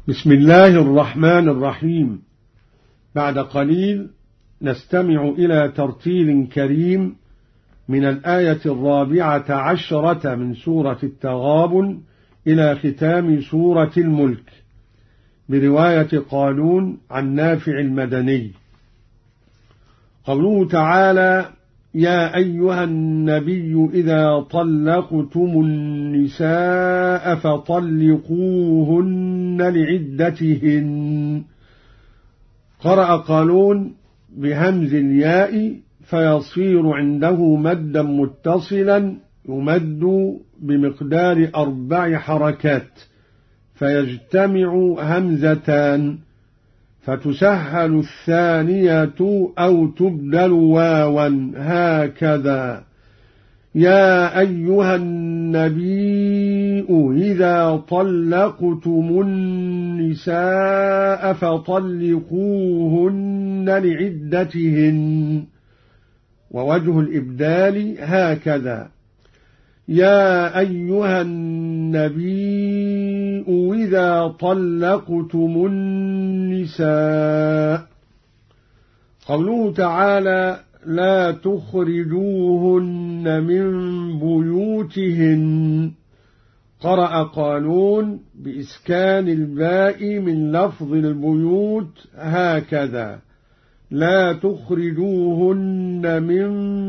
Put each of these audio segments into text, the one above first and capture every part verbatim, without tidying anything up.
بسم الله الرحمن الرحيم. بعد قليل نستمع إلى ترتيل كريم من الآية الرابعة عشرة من سورة التغابن إلى ختام سورة الملك برواية قالون عن نافع المدني. قوله تعالى: يا أيها النبي إذا طلقتم النساء فطلقوهن لعدتهن. قرأ قالون بهمز الياء فيصير عنده مدا متصلا يمد بمقدار أربع حركات فيجتمع همزتان فتسهل الثانية أو تبدل واوا هكذا: يا أيها النبي إذا طلقتم النساء فطلقوهن لعدتهن. ووجه الإبدال هكذا: يا أيها النبي إذا طلقتم النساء. قوله تعالى: لا تخرجوهن من بيوتهن. قرأ قالون بإسكان الباء من لفظ البيوت هكذا: لا تخرجوهن من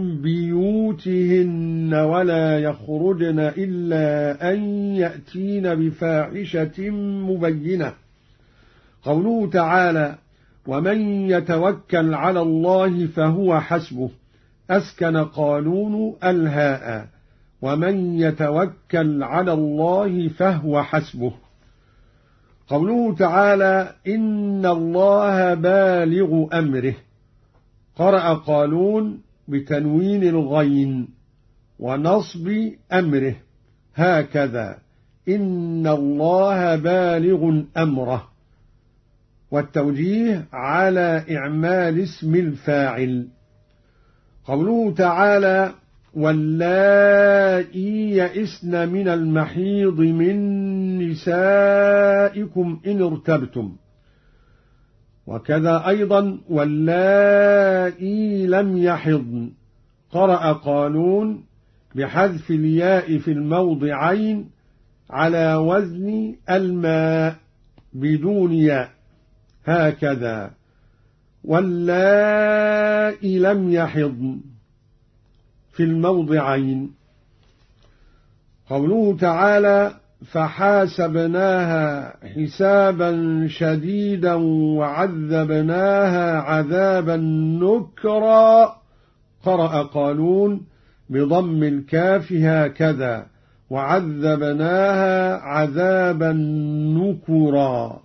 بيوتهن ولا يخرجن إلا أن يأتين بفاحشة مبينة. قوله تعالى: ومن يتوكل على الله فهو حسبه. أسكن قالون الهاء: ومن يتوكل على الله فهو حسبه. قوله تعالى: إن الله بالغ أمره. قرأ قالون بتنوين الغين ونصب أمره هكذا: إن الله بالغ أمره. والتوجيه على إعمال اسم الفاعل. قوله تعالى: واللائي يئسن من المحيض من نسائكم إن ارتبتم. وكذا أيضا واللائي لم يحضن. قرأ قالون بحذف الياء في الموضعين على وزن الماء بدون ياء هكذا: واللائي لم يحضن في الموضعين. قوله تعالى: فحاسبناها حسابا شديدا وعذبناها عذابا نكرا. قرأ قالون بضم الكاف هكذا: وعذبناها عذابا نكرا.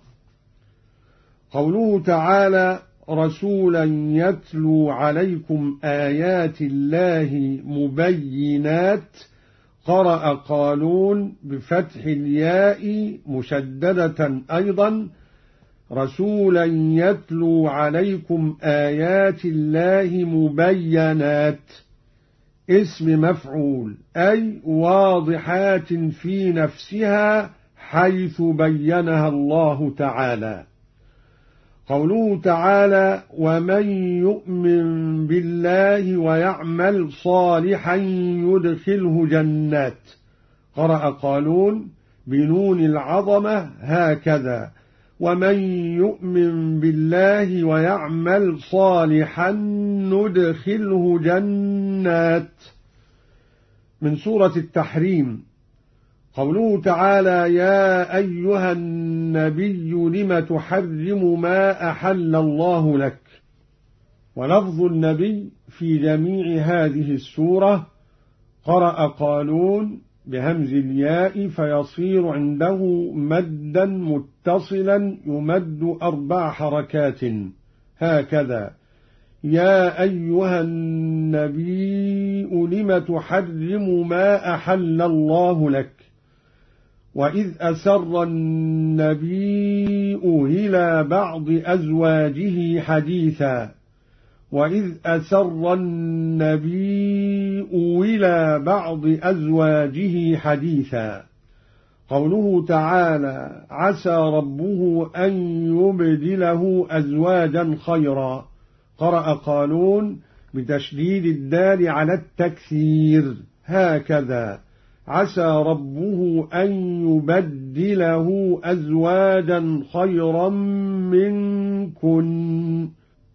قوله تعالى: رسولا يتلو عليكم آيات الله مبينات. قرأ قالون بفتح الياء مشددة أيضا: رسولا يتلو عليكم آيات الله مبينات. اسم مفعول أي واضحات في نفسها حيث بينها الله تعالى. قوله تعالى: ومن يؤمن بالله ويعمل صالحا يدخله جنات. قرأ قالون بنون العظمة هكذا: ومن يؤمن بالله ويعمل صالحا ندخله جنات. من سورة التحريم. قوله تعالى: يا أيها النبي لم تحرم ما أحل الله لك. ولفظ النبي في جميع هذه السورة. قرأ قالون بهمز الياء فيصير عنده مدا متصلا يمد أربع حركات هكذا: يا أيها النبي لم تحرم ما أحل الله لك. وإذ أسر النبي إلى بعض أزواجه حديثا. وإذ أسر النبي إلى بعض أزواجه حديثا. قوله تعالى عسى ربه أن يبدله أزواجا خيرا، قرأ قالون بتشديد الدال على التكثير هكذا عسى ربه أن يبدله أزواجا خيرا منكن.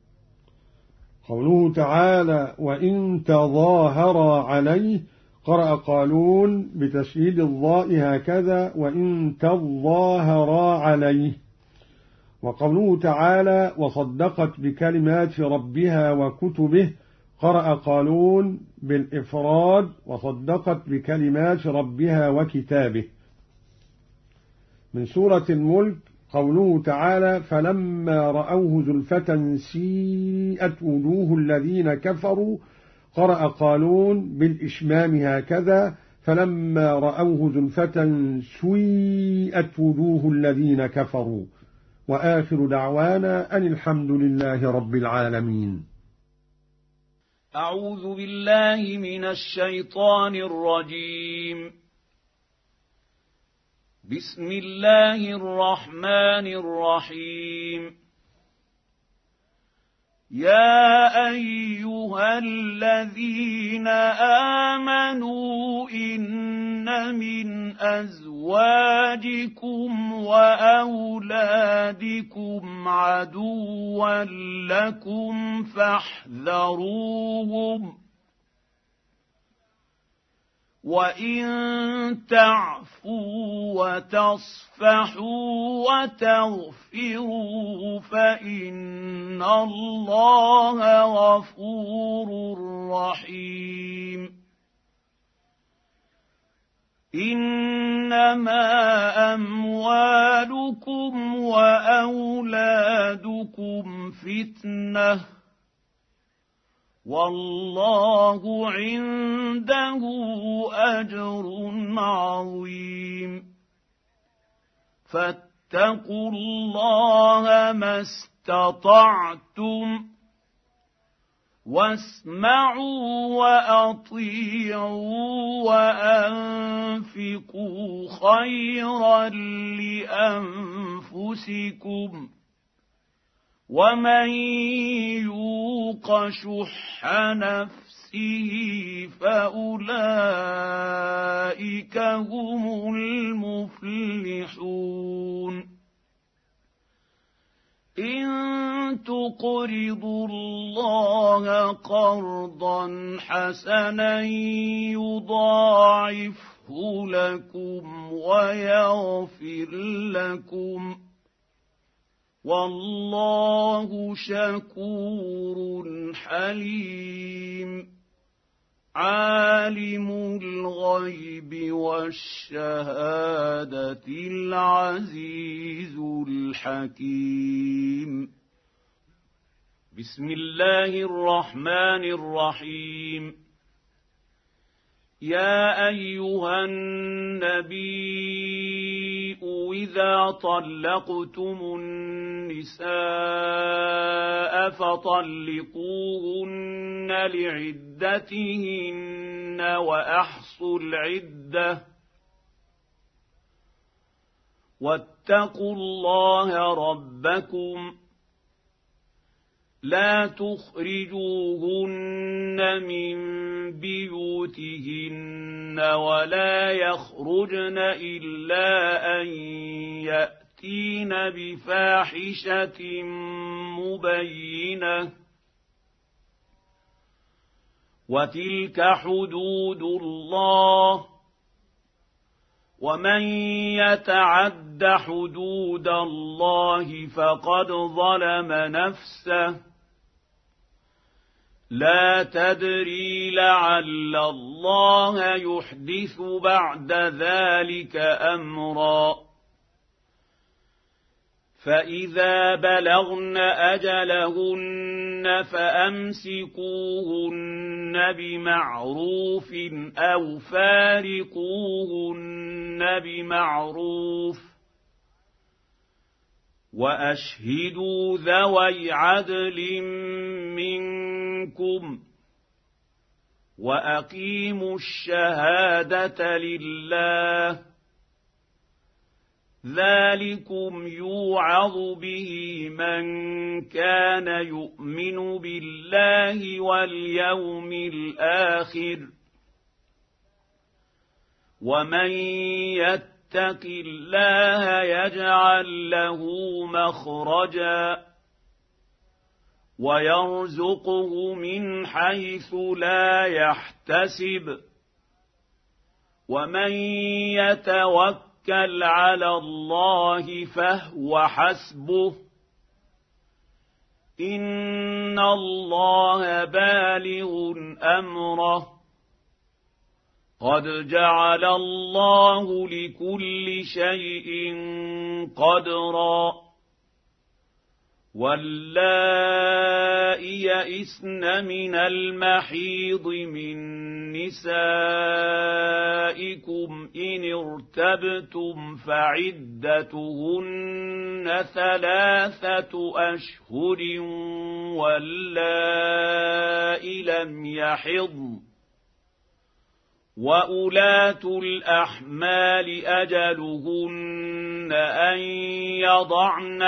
قوله تعالى وإن تظاهرا عليه، قرأ قالون بتشديد الضاء هكذا وإن تظاهرا عليه. وقوله تعالى وصدقت بكلمات ربها وكتبه، قرأ قالون بالإفراد وصدقت بكلمات ربها وكتابه. من سورة الملك قوله تعالى فلما رأوه زلفة سيئت وجوه الذين كفروا، قرأ قالون بالإشمام هكذا فلما رأوه زلفة سيئت وجوه الذين كفروا. وآخر دعوانا أن الحمد لله رب العالمين. أعوذ بالله من الشيطان الرجيم. بسم الله الرحمن الرحيم. يا أيها الذين آمنوا إن من أزواجكم وأولادكم عدوا لكم فاحذروهم وإن تعفوا وتصفحوا وتغفروا فإن الله غفور رحيم. إنما أموالكم وأولادكم فتنة والله عنده أجر عظيم. فاتقوا الله ما استطعتم واسمعوا وأطيعوا وأنفقوا خيرا لأنفسكم ومن يوق شح نفسه فأولئك هم المفلحون. إن تقرضوا الله قرضا حسنا يضاعفه لكم ويغفر لكم والله شكور حليم. عالم الغيب والشهادة العزيز الحكيم. بسم الله الرحمن الرحيم. يا أيها النبي إذا طلقتم النساء فطلقوهن لعدتهن وأحصوا العدة واتقوا الله ربكم لا تخرجوهن من بيوتهن ولا يخرجن إلا أن يأتين بفاحشة مبينة وتلك حدود الله ومن يتعد حدود الله فقد ظلم نفسه لا تدري لعل الله يحدث بعد ذلك أمرا. فإذا بلغن أجلهن فأمسكوهن بمعروف أو فارقوهن بمعروف وأشهدوا ذوي عدل منكم وأقيموا الشهادة لله ذلكم يوعظ به من كان يؤمن بالله واليوم الآخر ومن يتق الله يجعل له مخرجا ويرزقه من حيث لا يحتسب ومن يتوكل على الله فهو حسبه إن الله بالغ أمره قد جعل الله لكل شيء قدرا واللائي يئسن من المحيض من نسائكم إن ارتبتم فعدتهن ثلاثة أشهر واللائي لم يحضن وأولاة الأحمال أجلهن أن يضعن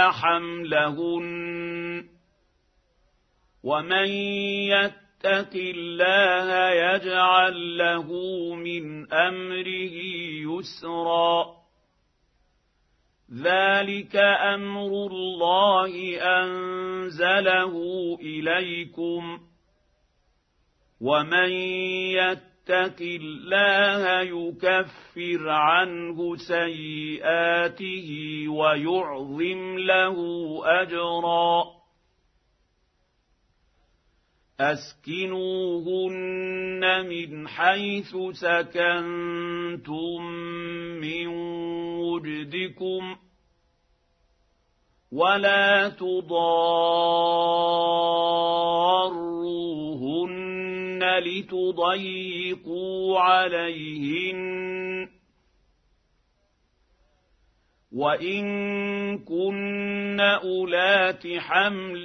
حملهن ومن يتق الله يجعل له من أمره يسرا ذلك أمر الله أنزله إليكم ومن يتق يتق الله يكفر عنه سيئاته ويعظم له أجرا أسكنوهن من حيث سكنتم من وجدكم ولا تضاروهن لتضيقوا عليهن وإن كن أولات حمل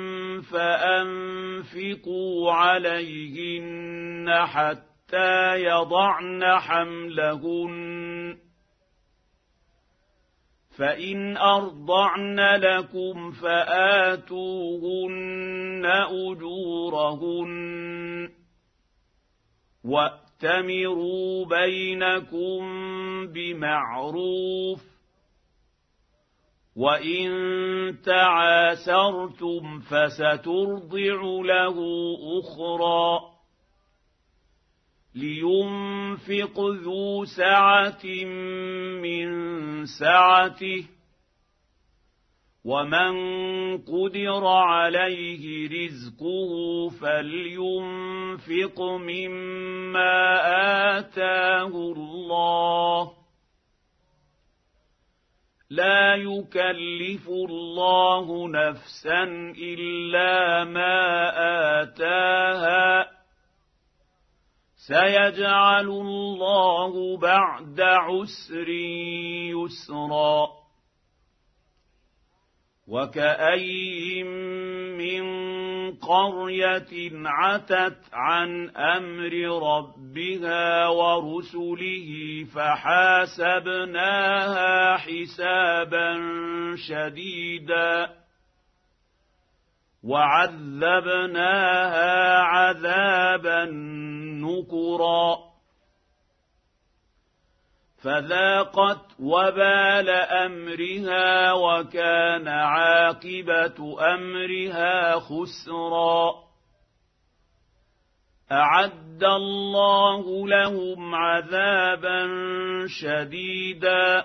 فأنفقوا عليهن حتى يضعن حملهن فإن أرضعن لكم فآتوهن أجورهن وأتمروا بينكم بمعروف وإن تعاسرتم فسترضع له أخرى لينفق ذو سعة من سعته ومن قدر عليه رزقه فلينفق مما آتاه الله لا يكلف الله نفسا إلا ما آتاها سيجعل الله بعد عسر يسرا وكأين من قرية عتت عن أمر ربها ورسله فحاسبناها حسابا شديدا وعذبناها عذابا نكرا فذاقت وبال أمرها وكان عاقبة أمرها خسرا أعد الله لهم عذابا شديدا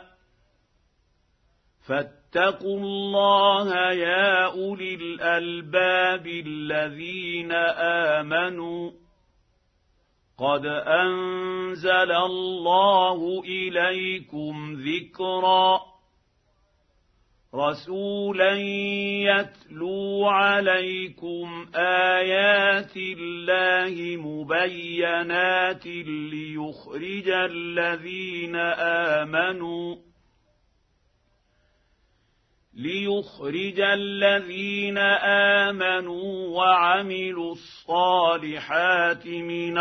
فاتقوا الله يا أولي الألباب الذين آمنوا قد أنزل الله إليكم ذكرا رسولا يتلو عليكم آيات الله مبينات ليخرج الذين آمنوا ليخرج الذين آمنوا وعملوا الصالحات من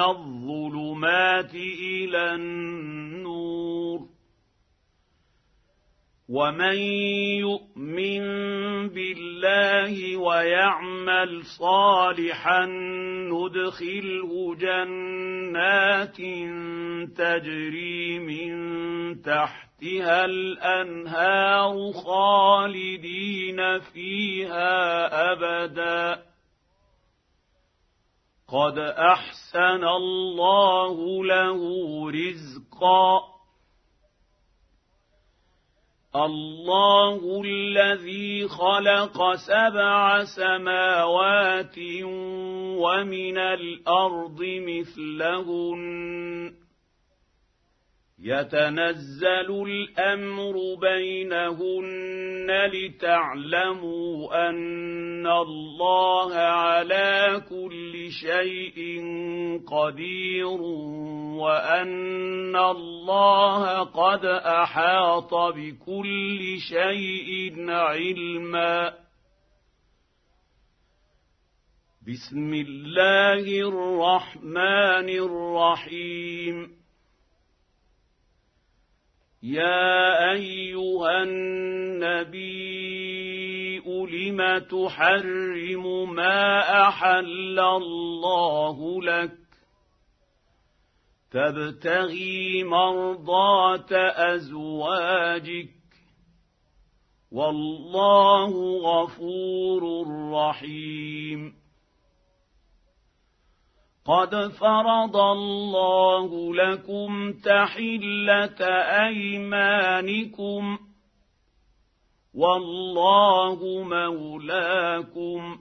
الظلمات إلى النور ومن يؤمن بالله ويعمل صالحا ندخله جنات تجري من تحتها الأنهار خالدين فيها أبدا قد أحسن الله له رزقا الله الذي خلق سبع سماوات ومن الأرض مثلهن يتنزل الأمر بينهن لتعلموا أن الله على كل شيء قدير وأن الله قد أحاط بكل شيء علما بسم الله الرحمن الرحيم يا أيها النبي لم تحرم ما أحل الله لك تبتغي مرضات أزواجك والله غفور رحيم قد فرض الله لكم تحلة أيمانكم والله مولاكم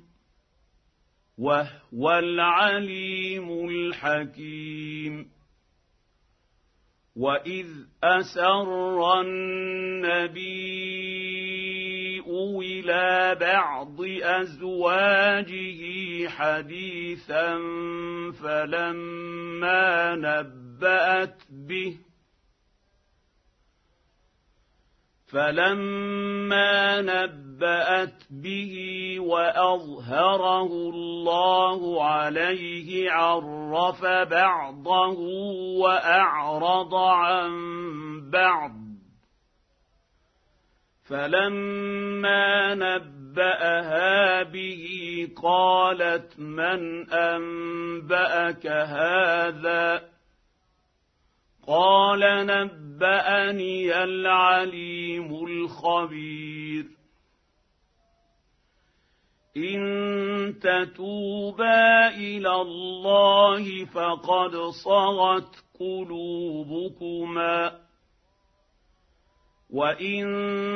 وهو العليم الحكيم وإذ أسر النبي إلى بعض أزواجه حديثا فلما نبأت به فلما نبأت به وأظهره الله عليه عرف بعضه وأعرض عن بعض فلما نبأها به قالت من أنبأك هذا قال نبأني العليم الخبير إن تتوبا إلى الله فقد صغت قلوبكما وإن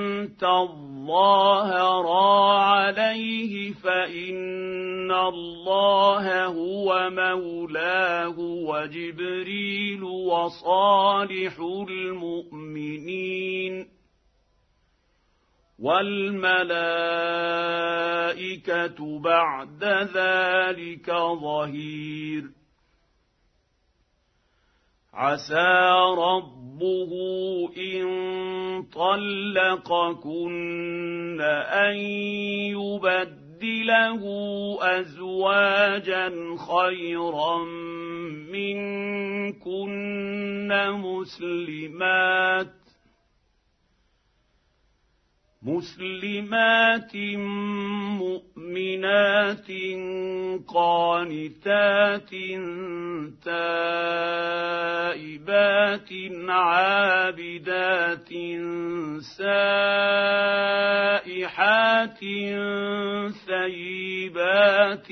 تظاهرا عليه فإن الله هو مولاه وجبريل وصالح المؤمنين والملائكة بعد ذلك ظهير عسى ربه إن طلقكن أن يبدله أزواجا خيرا منكن مسلمات مسلمات مؤمنات قانتات تائبات عابدات سائحات ثيبات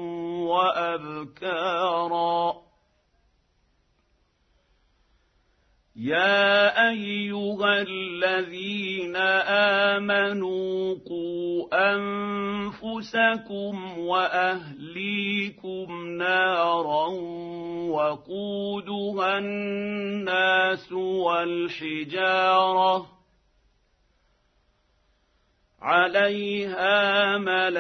وأبكارا يا أيها الذين آمنوا قوا أنفسكم وأهليكم نارا وقودها الناس والحجارة عليها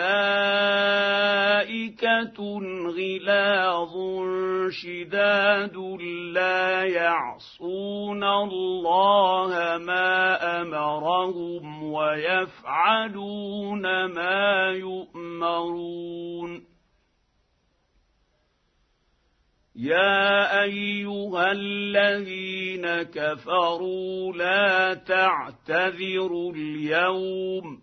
ملائكة غلاظ شداد لا يعصون الله ما أمرهم ويفعلون ما يؤمرون يا أيها الذين كفروا لا تعتذروا اليوم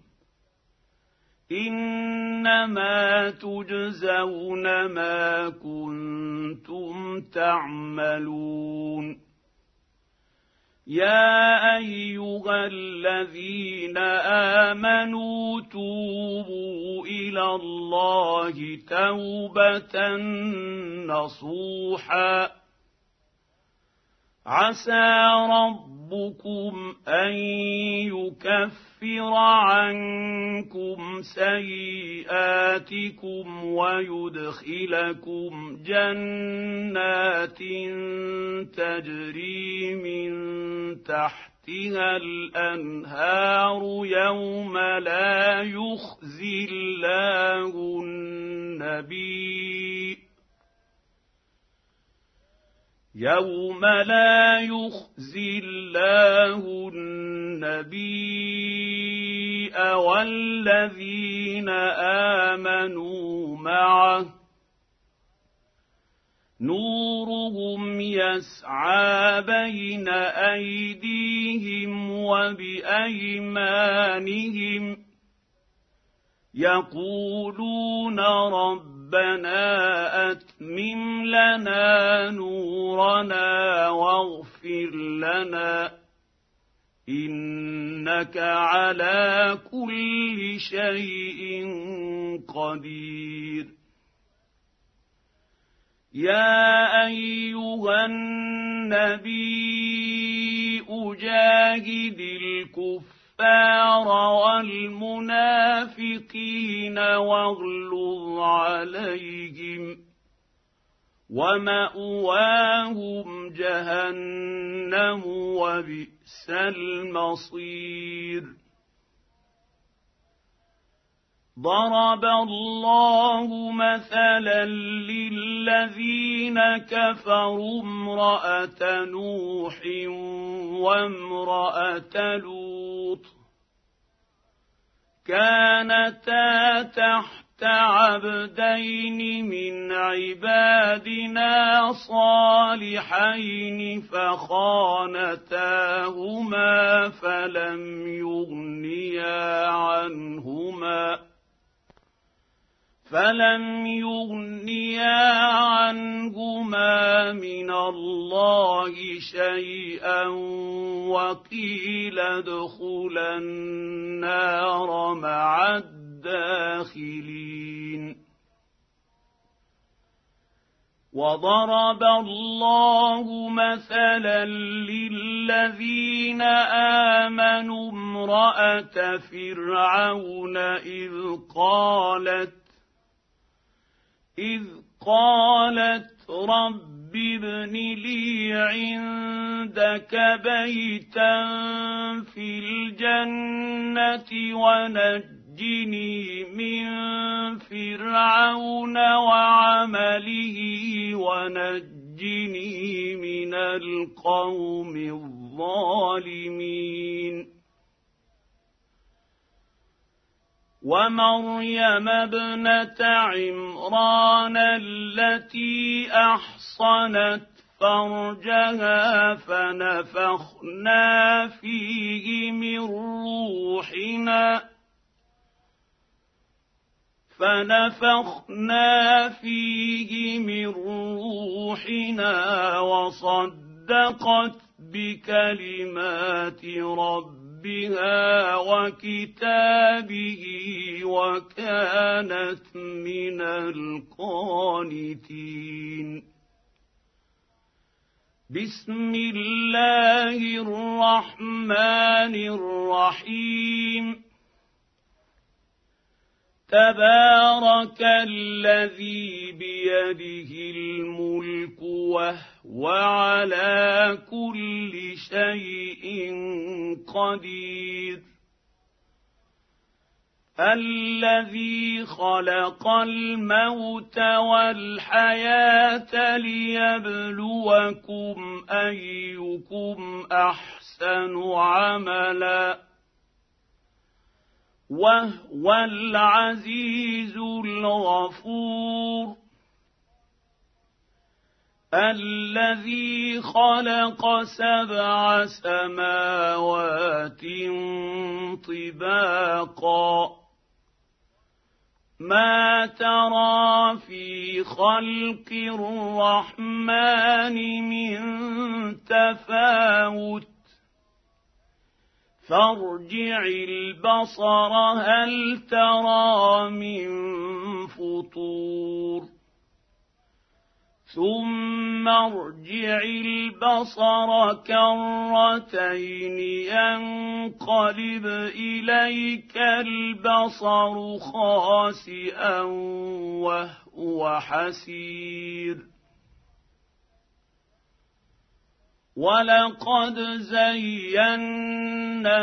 إنما تجزون ما كنتم تعملون يا أيها الذين آمنوا توبوا إلى الله توبة نصوحا عسى ربكم أن يكفر عنكم سيئاتكم ويدخلكم جنات تجري من تحتها الأنهار يوم لا يخزي الله النبي يوم لا يخزي الله النبي والذين آمنوا معه نورهم يسعى بين أيديهم وبأيمانهم يقولون ربنا أتمم لنا نورنا واغفر لنا إنك على كل شيء قدير يا أيها النبي أجاهد الكفار والمنافقين واغلظ عليهم ومأواهم جهنم وبئس المصير ضرب الله مثلا للذين كفروا امرأة نوح وامرأة لوط كانتا تحت عبدين من عبادنا صالحين فخانتاهما فلم يغنيا عنهما فلم يغنيا عنهما من الله شيئا وقيل ادخلا النار مع الداخلين وضرب الله مثلا للذين آمنوا امرأة فرعون إذ قالت إذ قالت رب ابن لي عندك بيتا في الجنة ونجني من فرعون وعمله ونجني من القوم الظالمين ومريم ابنة عمران التي أحصنت فرجها فنفخنا فيه من روحنا فنفخنا فيه من روحنا وصدقت بكلمات ربها بها وكتابه وكانت من القانتين بسم الله الرحمن الرحيم تبارك الذي بيده الملك وهو على كل شيء قدير الذي خلق الموت والحياة ليبلوكم أيكم أحسن عملا وهو العزيز الغفور الذي خلق سبع سماوات طباقا ما ترى في خلق الرحمن من تفاوت فارجع البصر هل ترى من فطور ثم ارجع البصر كرتين ينقلب إليك البصر خاسئا وهو حسير ولقد زينا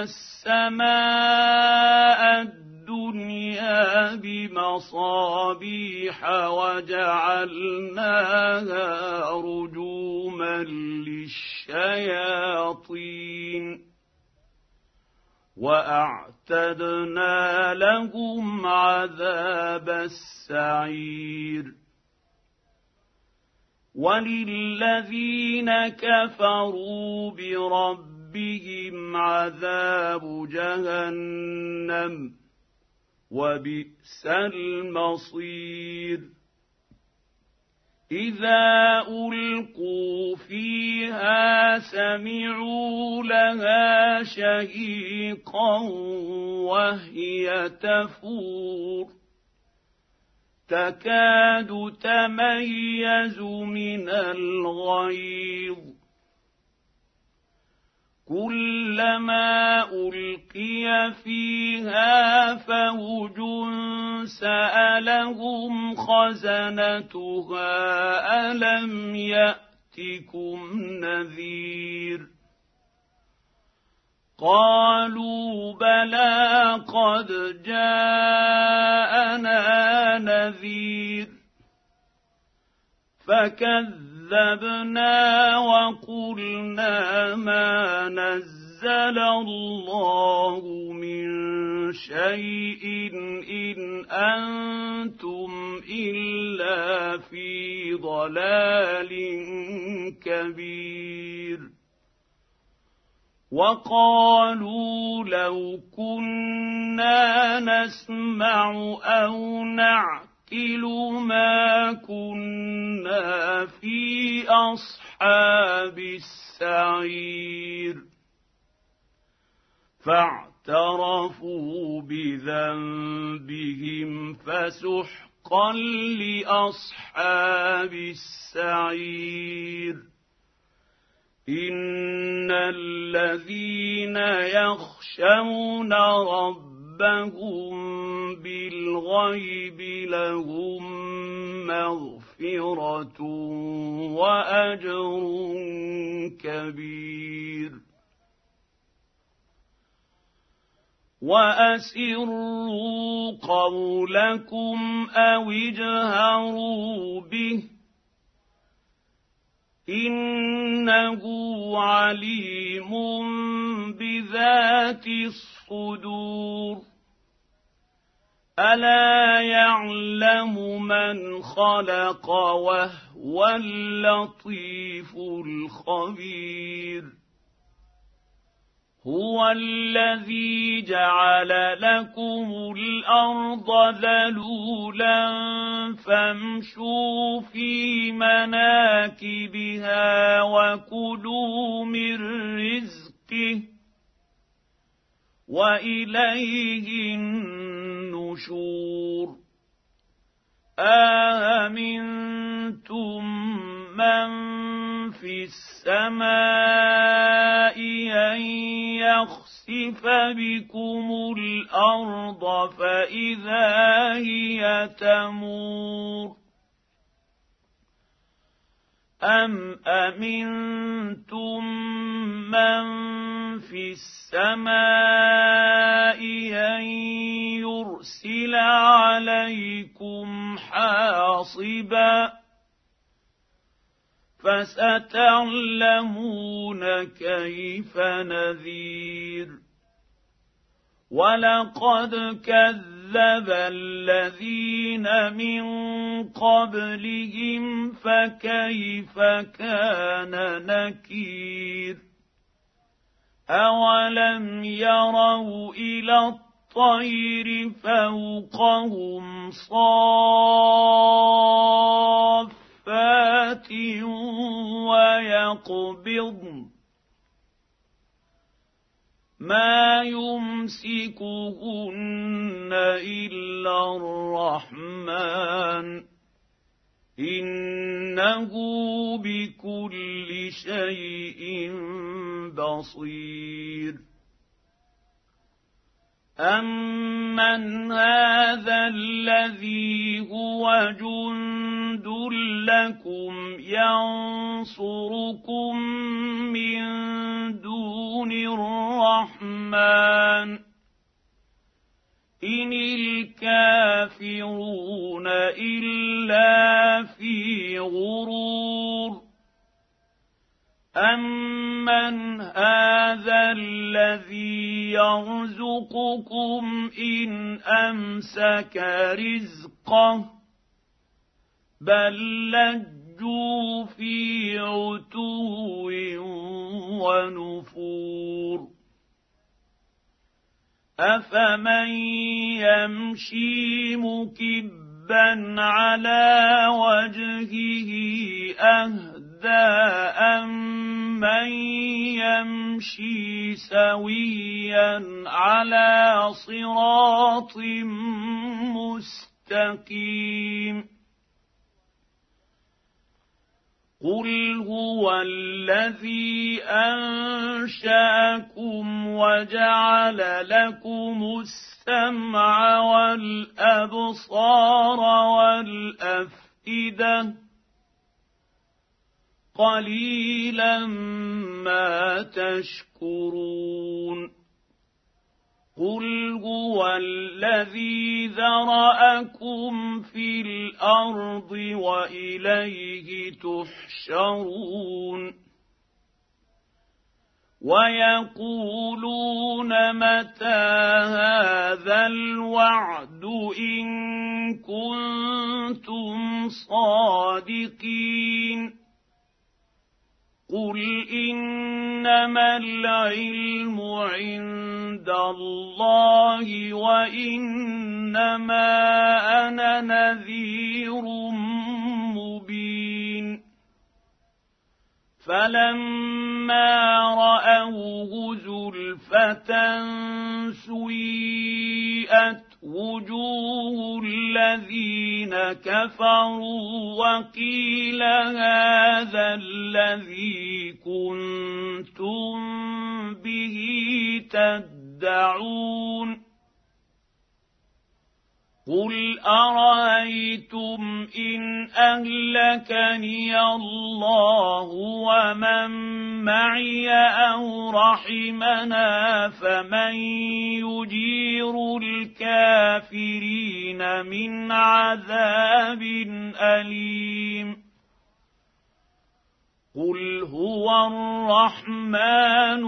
السماء الدنيا بمصابيح وجعلناها رجوما للشياطين وأعتدنا لهم عذاب السعير وللذين كفروا بربهم عذاب جهنم وبئس المصير إذا ألقوا فيها سمعوا لها شهيقا وهي تفور تكاد تميز من الغيظ كلما ألقي فيها فوج سألهم خزنتها ألم يأتكم نذير قالوا بلى قد جاءنا نذير فكذبنا وقلنا ما نزل الله من شيء إن أنتم إلا في ضلال كبير وقالوا لو كنا نسمع أو نعقل ما كنا في أصحاب السعير فاعترفوا بذنبهم فسحقا لأصحاب السعير إن الذين يخشون ربهم بالغيب لهم مغفرة وأجر كبير وأسروا قولكم أو اجهروا به إنه عليم بذات الصدور ألا يعلم من خلق وهو اللطيف الخبير هو الذي جعل لكم الأرض ذلولا فامشوا في مناكبها وكلوا من رزقه وإليه النشور أأمنتم من في السماء أن يخسف بكم الأرض فإذا هي تمور أم أمنتم من في السماء أن يرسل عليكم حاصبا فستعلمون كيف نذير ولقد كذب كذب الذين من قبلهم فكيف كان نكير أولم يروا إلى الطير فوقهم صافات ويقبضن ما يمسكهن إلا الرحمن إنه بكل شيء بصير أمن هذا الذي هو جند لكم ينصركم من دون الرحمن إن الكافرون إلا في غرور أمن هذا الذي يرزقكم إن أمسك رزقه بل لجوا في عتو ونفور أفمن يمشي مكبا على وجهه أهدى أمن يمشي سويا على صراط مستقيم قل هو الذي أنشأكم وجعل لكم السمع والأبصار والأفئدة قليلا ما تشكرون قل هو الذي ذرأكم في الأرض وإليه تحشرون ويقولون متى هذا الوعد إن كنتم صادقين قل إنما العلم عند الله وإنما أنا نذير مبين فلما رأوه زلفة سيئت وجوه الذين كفروا وقيل هذا الذي كنتم به تدعون قل أرأيتم إن أهلكني الله ومن معي أو رحمنا فمن يجير الكافرين من عذاب أليم قل هو الرحمن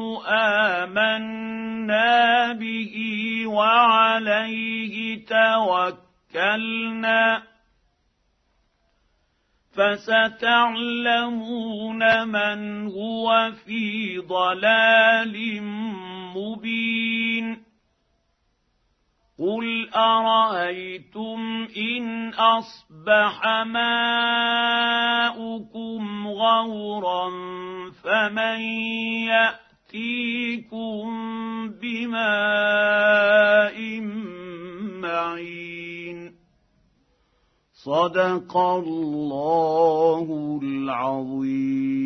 آمنا به وعليه توكلنا فستعلمون من هو في ضلال مبين قل أرأيتم إن أصبح ماؤكم غورا فمن يأتيكم بماء معين صدق الله العظيم.